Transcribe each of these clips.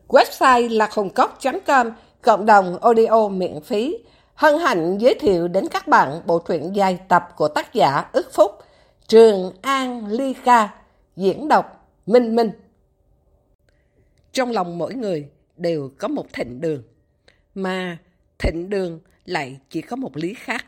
Website lạchungcốc.com, cộng đồng audio miễn phí, hân hạnh giới thiệu đến các bạn bộ truyện dài tập của tác giả Ức Phúc, Trường An Ly Ca, diễn đọc Minh Minh. Trong lòng mỗi người đều có một thịnh đường, mà thịnh đường lại chỉ có một lý khác.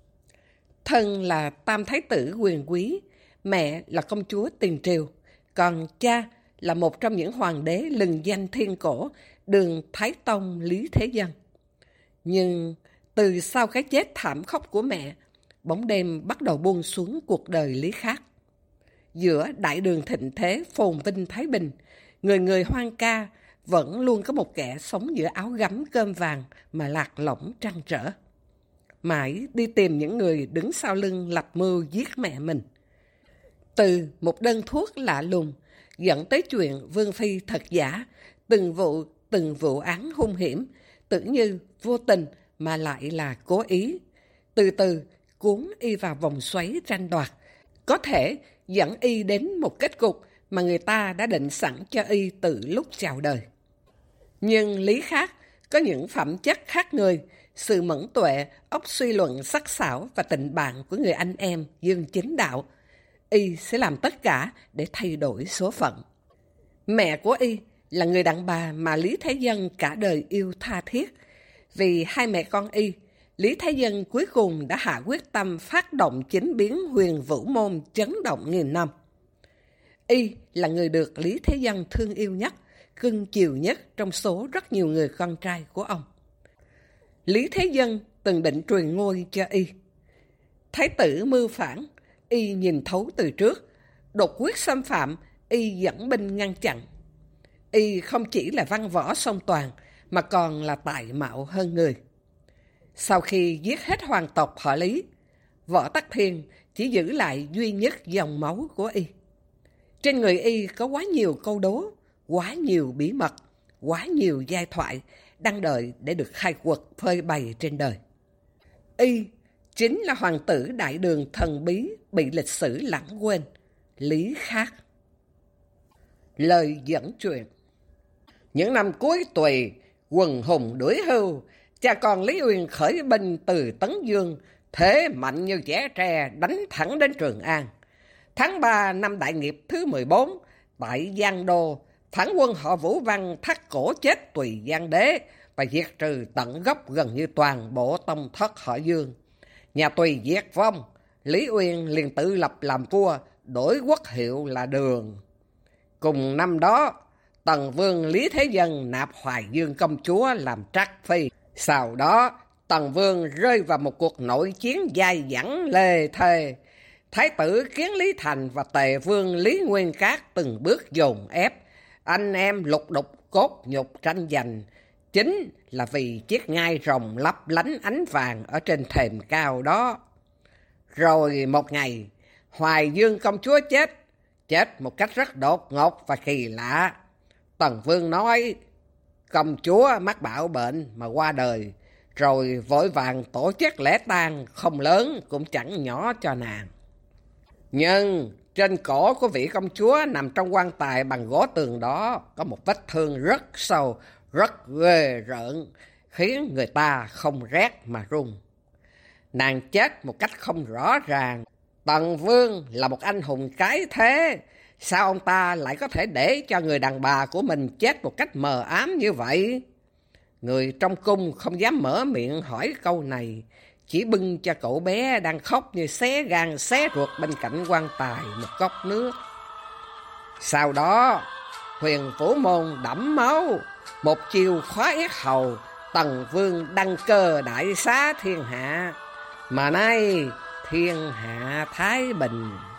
Thân là tam thái tử quyền quý, mẹ là công chúa tiền triều, còn cha là một trong những hoàng đế lừng danh thiên cổ, Đường Thái Tông Lý Thế Dân. Nhưng từ sau cái chết thảm khốc của mẹ, bóng đêm bắt đầu buông xuống cuộc đời Lý Khác. Giữa đại đường thịnh thế phồn vinh thái bình, người người hoan ca, vẫn luôn có một kẻ sống giữa áo gấm cơm vàng mà lạc lõng trăn trở. Mãi đi tìm những người đứng sau lưng lập mưu giết mẹ mình. Từ một đơn thuốc lạ lùng dẫn tới chuyện Vương Phi thật giả, từng vụ án hung hiểm, tưởng như vô tình mà lại là cố ý. Từ từ cuốn y vào vòng xoáy tranh đoạt, có thể dẫn y đến một kết cục mà người ta đã định sẵn cho y từ lúc chào đời. Nhưng Lý Khác có những phẩm chất khác người, sự mẫn tuệ, óc suy luận sắc sảo và tình bạn của người anh em Dương Chính Đạo. Y sẽ làm tất cả để thay đổi số phận. Mẹ của y là người đàn bà mà Lý Thế Dân cả đời yêu tha thiết. Vì hai mẹ con y, Lý Thế Dân cuối cùng đã hạ quyết tâm phát động chính biến Huyền Vũ Môn chấn động nghìn năm. Y là người được Lý Thế Dân thương yêu nhất, cưng chiều nhất trong số rất nhiều người con trai của ông. Lý Thế Dân từng định truyền ngôi cho y. Thái tử mưu phản, y nhìn thấu từ trước, đột quyết xâm phạm, y dẫn binh ngăn chặn. Y không chỉ là văn võ song toàn, mà còn là tài mạo hơn người. Sau khi giết hết hoàng tộc họ Lý, Võ Tắc Thiên chỉ giữ lại duy nhất dòng máu của y. Trên người y có quá nhiều câu đố, quá nhiều bí mật, quá nhiều giai thoại đang đợi để được khai quật phơi bày trên đời. Y chính là hoàng tử đại đường thần bí bị lịch sử lãng quên, Lý Khác. Lời dẫn chuyện. Những năm cuối Tùy, quần hùng đuổi hưu, cha con Lý Uyên khởi binh từ Tấn Dương, thế mạnh như trẻ tre đánh thẳng đến Trường An. Tháng 3 năm Đại Nghiệp thứ 14, tại Giang Đô, phản quân họ Vũ Văn thắt cổ chết Tùy Giang Đế và diệt trừ tận gốc gần như toàn bộ tông thất họ Dương. Nhà Tùy diệt vong, Lý Uyên liền tự lập làm vua, đổi quốc hiệu là Đường. Cùng năm đó, Tần Vương Lý Thế Dân nạp Hoài Dương công chúa làm trắc phi. Sau đó, Tần Vương rơi vào một cuộc nội chiến dai dẳng lê thê. Thái tử Kiến Lý Thành và Tề Vương Lý Nguyên Cát từng bước dồn ép. Anh em lục đục cốt nhục tranh giành, chính là vì chiếc ngai rồng lấp lánh ánh vàng ở trên thềm cao đó. Rồi một ngày, Hoài Dương công chúa chết một cách rất đột ngột và kỳ lạ. Tần Vương nói, công chúa mắc bạo bệnh mà qua đời, rồi vội vàng tổ chức lễ tang không lớn cũng chẳng nhỏ cho nàng. Nhưng trên cổ của vị công chúa nằm trong quan tài bằng gỗ tường đó có một vết thương rất sâu, rất ghê rợn, khiến người ta không rét mà run. Nàng chết một cách không rõ ràng. Tần Vương là một anh hùng cái thế, sao ông ta lại có thể để cho người đàn bà của mình chết một cách mờ ám như vậy? Người trong cung không dám mở miệng hỏi câu này, chỉ bưng cho cậu bé đang khóc như xé gan xé ruột bên cạnh quan tài một cốc nước. Sau đó, Huyền Vũ Môn đẫm máu, một chiêu khóa yết hầu, Tần Vương đăng cơ đại xá thiên hạ, mà nay thiên hạ thái bình.